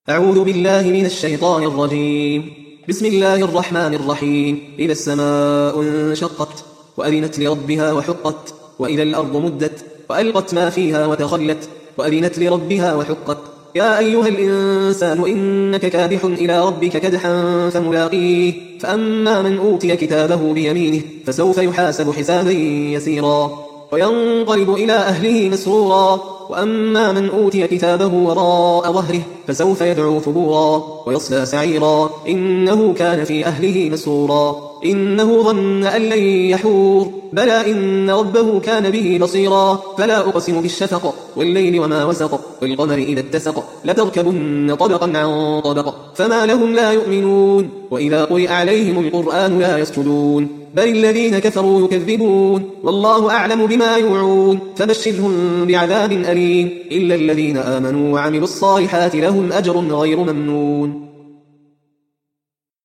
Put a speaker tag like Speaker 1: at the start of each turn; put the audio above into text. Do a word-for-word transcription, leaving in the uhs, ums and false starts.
Speaker 1: أعوذ بالله من الشيطان الرجيم. بسم الله الرحمن الرحيم. إذا السماء انشقت وأذنت لربها وحقت، وإذا الأرض مدت وألقت ما فيها وتخلت وأذنت لربها وحقت. يا أيها الإنسان إنك كادح إلى ربك كدحا فملاقيه، فأما من أوتي كتابه بيمينه فسوف يحاسب حسابا يسيرا وينقلب إلى أهله مسرورا، وأما من أوتي كتابه وراء ظهره فسوف يدعو ثبورا ويصلى سعيرا إنه كان في أهله مسرورا. إنه ظن أن لن يحور، بلى إن ربه كان به بصيرا. فلا أقسم بالشفق والليل وما وسق والقمر إذا اتسق لتركبن طبقا عن طبق فما لهم لا يؤمنون. وإذا قرئ عليهم القرآن لا يسجدون، بل الذين كفروا يكذبون والله أعلم بما يوعون. فبشرهم بعذاب أليم إلا الذين آمنوا وعملوا الصالحات لهم أجر غير ممنون.